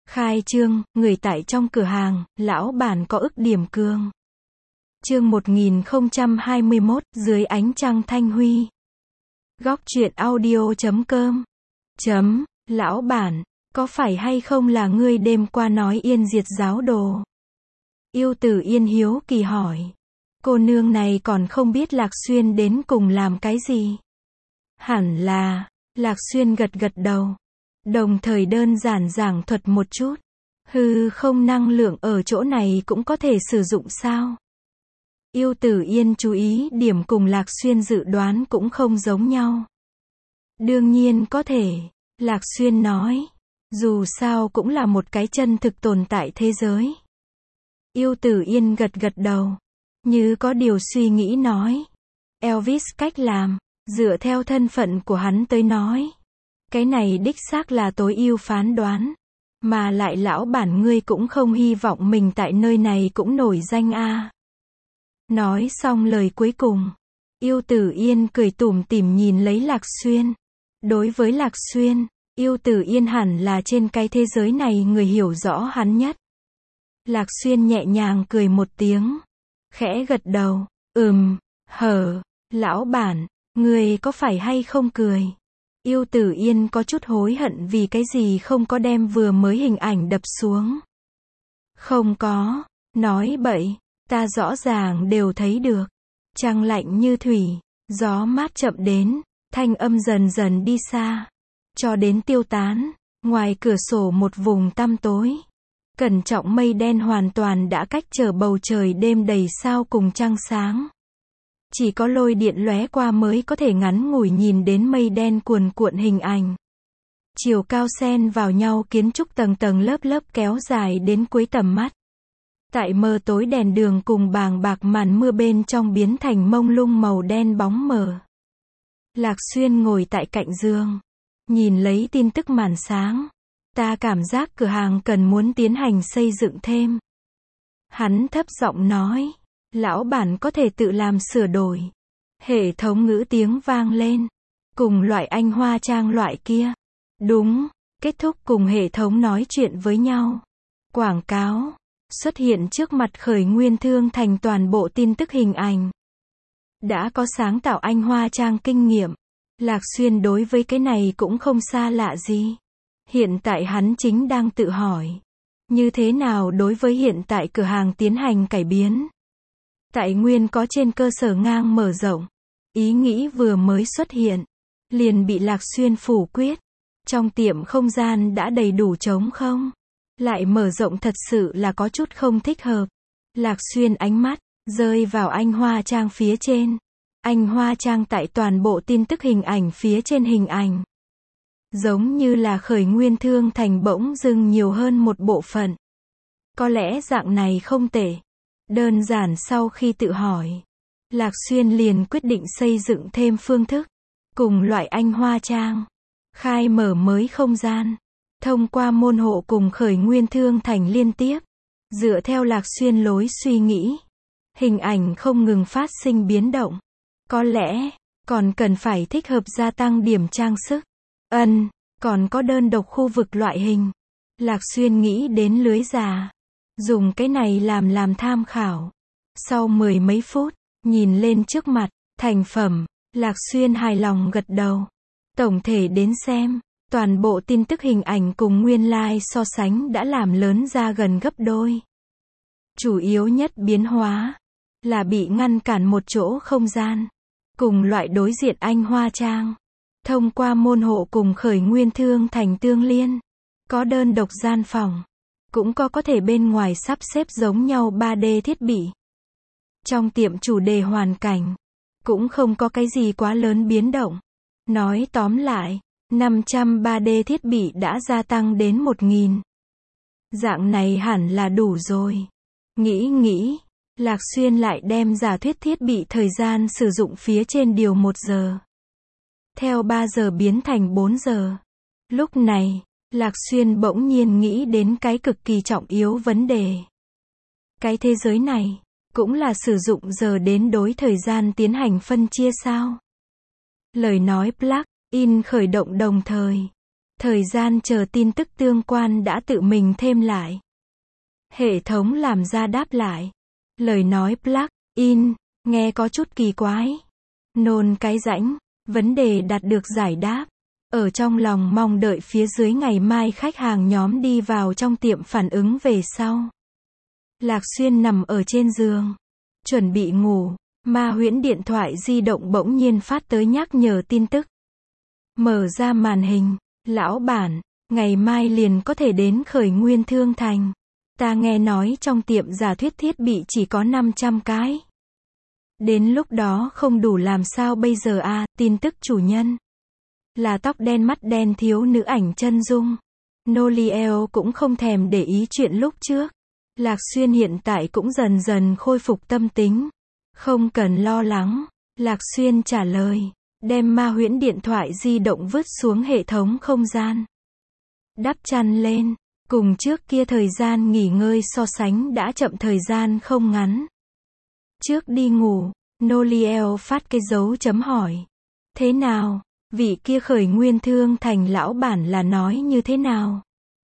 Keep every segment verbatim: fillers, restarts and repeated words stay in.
Khai trương, người tại trong cửa hàng, lão bản có ức điểm cường. Chương một nghìn không trăm hai mươi mốt, dưới ánh trăng thanh huy. Góc truyện audio chấm com. Chấm, lão bản, có phải hay không là ngươi đêm qua nói Yên diệt giáo đồ? Yêu Tử Yên hiếu kỳ hỏi. Cô nương này còn không biết Lạc Xuyên đến cùng làm cái gì? Hẳn là, Lạc Xuyên gật gật đầu. Đồng thời đơn giản giảng thuật một chút. Hư không năng lượng ở chỗ này cũng có thể sử dụng sao? Yêu Tử Yên chú ý điểm cùng Lạc Xuyên dự đoán cũng không giống nhau. Đương nhiên có thể, Lạc Xuyên nói. Dù sao cũng là một cái chân thực tồn tại thế giới. Yêu Tử Yên gật gật đầu. Như có điều suy nghĩ nói. Elvis cách làm, dựa theo thân phận của hắn tới nói. Cái này đích xác là tối ưu phán đoán. Mà lại lão bản ngươi cũng không hy vọng mình tại nơi này cũng nổi danh a. Nói xong lời cuối cùng. Yêu Tử Yên cười tủm tỉm nhìn lấy Lạc Xuyên. Đối với Lạc Xuyên, Yêu Tử Yên hẳn là trên cái thế giới này người hiểu rõ hắn nhất. Lạc Xuyên nhẹ nhàng cười một tiếng. Khẽ gật đầu. Ừm, hở, lão bản, người có phải hay không cười? Yêu Tử Yên có chút hối hận vì cái gì không có đem vừa mới hình ảnh đập xuống. Không có, nói bậy, ta rõ ràng đều thấy được. Trăng lạnh như thủy, gió mát chậm đến, thanh âm dần dần đi xa. Cho đến tiêu tán, ngoài cửa sổ một vùng tăm tối. Cẩn trọng mây đen hoàn toàn đã cách trở bầu trời đêm đầy sao cùng trăng sáng. Chỉ có lôi điện lóe qua mới có thể ngắn ngủi nhìn đến mây đen cuồn cuộn hình ảnh. Chiều cao xen vào nhau kiến trúc tầng tầng lớp lớp kéo dài đến cuối tầm mắt. Tại mờ tối đèn đường cùng bàng bạc màn mưa bên trong biến thành mông lung màu đen bóng mờ. Lạc Xuyên ngồi tại cạnh giường. Nhìn lấy tin tức màn sáng. Ta cảm giác cửa hàng cần muốn tiến hành xây dựng thêm. Hắn thấp giọng nói. Lão bản có thể tự làm sửa đổi. Hệ thống ngữ tiếng vang lên. Cùng loại anh hoa trang loại kia. Đúng. Kết thúc cùng hệ thống nói chuyện với nhau. Quảng cáo. Xuất hiện trước mặt Khởi Nguyên Thương Thành toàn bộ tin tức hình ảnh. Đã có sáng tạo anh hoa trang kinh nghiệm. Lạc Xuyên đối với cái này cũng không xa lạ gì. Hiện tại hắn chính đang tự hỏi. Như thế nào đối với hiện tại cửa hàng tiến hành cải biến. Tại nguyên có trên cơ sở ngang mở rộng. Ý nghĩ vừa mới xuất hiện. Liền bị Lạc Xuyên phủ quyết. Trong tiệm không gian đã đầy đủ trống không. Lại mở rộng thật sự là có chút không thích hợp. Lạc Xuyên ánh mắt rơi vào anh hoa trang phía trên. Anh hoa trang tại toàn bộ tin tức hình ảnh phía trên hình ảnh. Giống như là Khởi Nguyên Thương Thành bỗng dưng nhiều hơn một bộ phận. Có lẽ dạng này không tệ. Đơn giản sau khi tự hỏi. Lạc Xuyên liền quyết định xây dựng thêm phương thức. Cùng loại anh hoa trang. Khai mở mới không gian. Thông qua môn hộ cùng Khởi Nguyên Thương Thành liên tiếp. Dựa theo Lạc Xuyên lối suy nghĩ. Hình ảnh không ngừng phát sinh biến động. Có lẽ, còn cần phải thích hợp gia tăng điểm trang sức. Ân, còn có đơn độc khu vực loại hình. Lạc Xuyên nghĩ đến lưới già. Dùng cái này làm làm tham khảo. Sau mười mấy phút, nhìn lên trước mặt, thành phẩm, Lạc Xuyên hài lòng gật đầu. Tổng thể đến xem, toàn bộ tin tức hình ảnh cùng nguyên lai like so sánh đã làm lớn ra gần gấp đôi. Chủ yếu nhất biến hóa, là bị ngăn cản một chỗ không gian. Cùng loại đối diện anh hoa trang. Thông qua môn hộ cùng Khởi Nguyên Thương Thành tương liên. Có đơn độc gian phòng. Cũng có có thể bên ngoài sắp xếp giống nhau ba D thiết bị. Trong tiệm chủ đề hoàn cảnh. Cũng không có cái gì quá lớn biến động. Nói tóm lại, năm trăm ba D thiết bị đã gia tăng đến một nghìn. Dạng này hẳn là đủ rồi. Nghĩ nghĩ. Lạc Xuyên lại đem giả thuyết thiết bị thời gian sử dụng phía trên điều một giờ. Theo ba giờ biến thành bốn giờ. Lúc này, Lạc Xuyên bỗng nhiên nghĩ đến cái cực kỳ trọng yếu vấn đề. Cái thế giới này, cũng là sử dụng giờ đến đối thời gian tiến hành phân chia sao? Lời nói plug in khởi động đồng thời. Thời gian chờ tin tức tương quan đã tự mình thêm lại. Hệ thống làm ra đáp lại. Lời nói plug-in, nghe có chút kỳ quái. Nôn cái rãnh, vấn đề đạt được giải đáp. Ở trong lòng mong đợi phía dưới ngày mai khách hàng nhóm đi vào trong tiệm phản ứng về sau. Lạc Xuyên nằm ở trên giường, chuẩn bị ngủ, Ma Huyễn điện thoại di động bỗng nhiên phát tới nhắc nhở tin tức. Mở ra màn hình, lão bản, ngày mai liền có thể đến Khởi Nguyên Thương Thành. Ta nghe nói trong tiệm giả thuyết thiết bị chỉ có năm trăm cái. Đến lúc đó không đủ làm sao bây giờ à, tin tức chủ nhân. Là tóc đen mắt đen thiếu nữ ảnh chân dung. Noliel cũng không thèm để ý chuyện lúc trước. Lạc Xuyên hiện tại cũng dần dần khôi phục tâm tính. Không cần lo lắng. Lạc Xuyên trả lời. Đem Ma Huyễn điện thoại di động vứt xuống hệ thống không gian. Đắp chăn lên. Cùng trước kia thời gian nghỉ ngơi so sánh đã chậm thời gian không ngắn. Trước đi ngủ, Noliel phát cái dấu chấm hỏi. Thế nào? Vị kia Khởi Nguyên Thương Thành lão bản là nói như thế nào?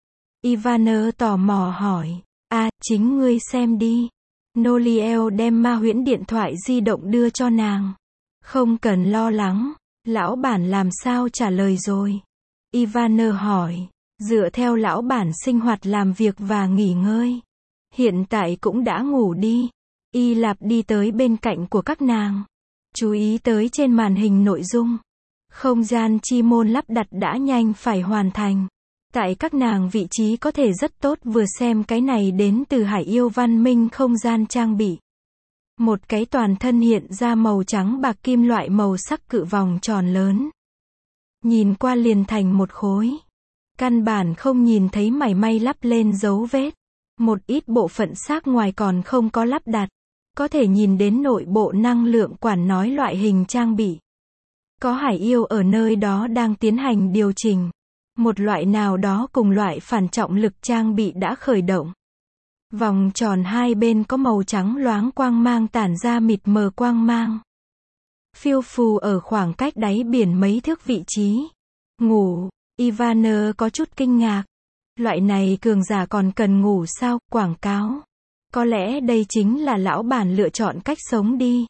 Ivana tò mò hỏi. À, chính ngươi xem đi. Noliel đem Ma Huyễn điện thoại di động đưa cho nàng. Không cần lo lắng, lão bản làm sao trả lời rồi? Ivana hỏi. Dựa theo lão bản sinh hoạt làm việc và nghỉ ngơi. Hiện tại cũng đã ngủ đi. Y Lạp đi tới bên cạnh của các nàng. Chú ý tới trên màn hình nội dung. Không gian chi môn lắp đặt đã nhanh phải hoàn thành. Tại các nàng vị trí có thể rất tốt vừa xem cái này đến từ Hải Yêu Văn Minh không gian trang bị. Một cái toàn thân hiện ra màu trắng bạc kim loại màu sắc cự vòng tròn lớn. Nhìn qua liền thành một khối. Căn bản không nhìn thấy mảy may lắp lên dấu vết. Một ít bộ phận xác ngoài còn không có lắp đặt. Có thể nhìn đến nội bộ năng lượng quản nói loại hình trang bị. Có hải yêu ở nơi đó đang tiến hành điều chỉnh. Một loại nào đó cùng loại phản trọng lực trang bị đã khởi động. Vòng tròn hai bên có màu trắng loáng quang mang tản ra mịt mờ quang mang. Phiêu phù ở khoảng cách đáy biển mấy thước vị trí. Ngủ. Ivana có chút kinh ngạc. Loại này cường giả còn cần ngủ sao? Quảng cáo. Có lẽ đây chính là lão bản lựa chọn cách sống đi.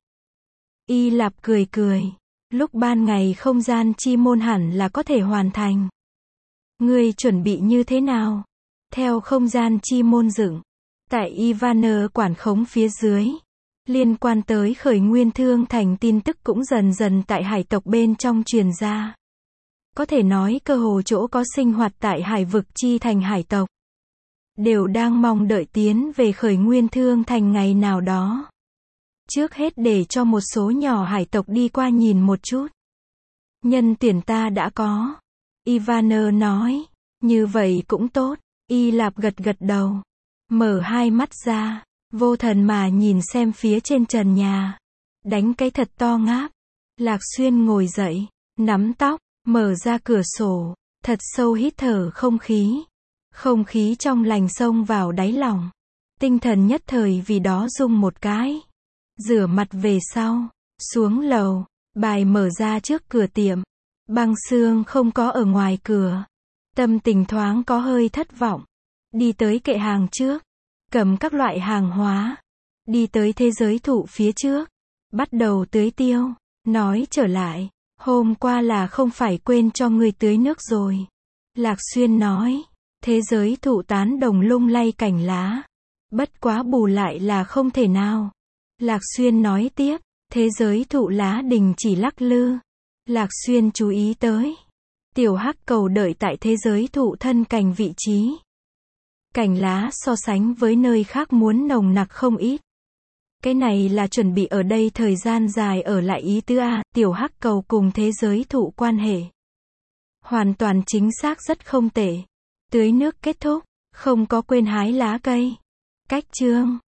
Y Lạp cười cười. Lúc ban ngày không gian chi môn hẳn là có thể hoàn thành. Ngươi chuẩn bị như thế nào? Theo không gian chi môn dựng. Tại Ivana quản khống phía dưới. Liên quan tới Khởi Nguyên Thương Thành tin tức cũng dần dần tại hải tộc bên trong truyền ra. Có thể nói cơ hồ chỗ có sinh hoạt tại hải vực chi thành hải tộc. Đều đang mong đợi tiến về Khởi Nguyên Thương Thành ngày nào đó. Trước hết để cho một số nhỏ hải tộc đi qua nhìn một chút. Nhân tuyển ta đã có. Ivana nói. Như vậy cũng tốt. Y Lạp gật gật đầu. Mở hai mắt ra. Vô thần mà nhìn xem phía trên trần nhà. Đánh cái thật to ngáp. Lạc Xuyên ngồi dậy. Nắm tóc. Mở ra cửa sổ. Thật sâu hít thở không khí. Không khí trong lành xông vào đáy lòng. Tinh thần nhất thời vì đó rung một cái. Rửa mặt về sau. Xuống lầu. Bài mở ra trước cửa tiệm. Băng Xương không có ở ngoài cửa. Tâm tình thoáng có hơi thất vọng. Đi tới kệ hàng trước. Cầm các loại hàng hóa. Đi tới thế giới thụ phía trước. Bắt đầu tưới tiêu. Nói trở lại. Hôm qua là không phải quên cho ngươi tưới nước rồi. Lạc Xuyên nói. Thế giới thụ tán đồng lung lay cành lá. Bất quá bù lại là không thể nào. Lạc Xuyên nói tiếp. Thế giới thụ lá đình chỉ lắc lư. Lạc Xuyên chú ý tới. Tiểu hắc cầu đợi tại thế giới thụ thân cành vị trí. Cành lá so sánh với nơi khác muốn nồng nặc không ít. Cái này là chuẩn bị ở đây thời gian dài ở lại ý tứ A, tiểu hắc cầu cùng thế giới thụ quan hệ. Hoàn toàn chính xác rất không tệ. Tưới nước kết thúc, không có quên hái lá cây. Cách chương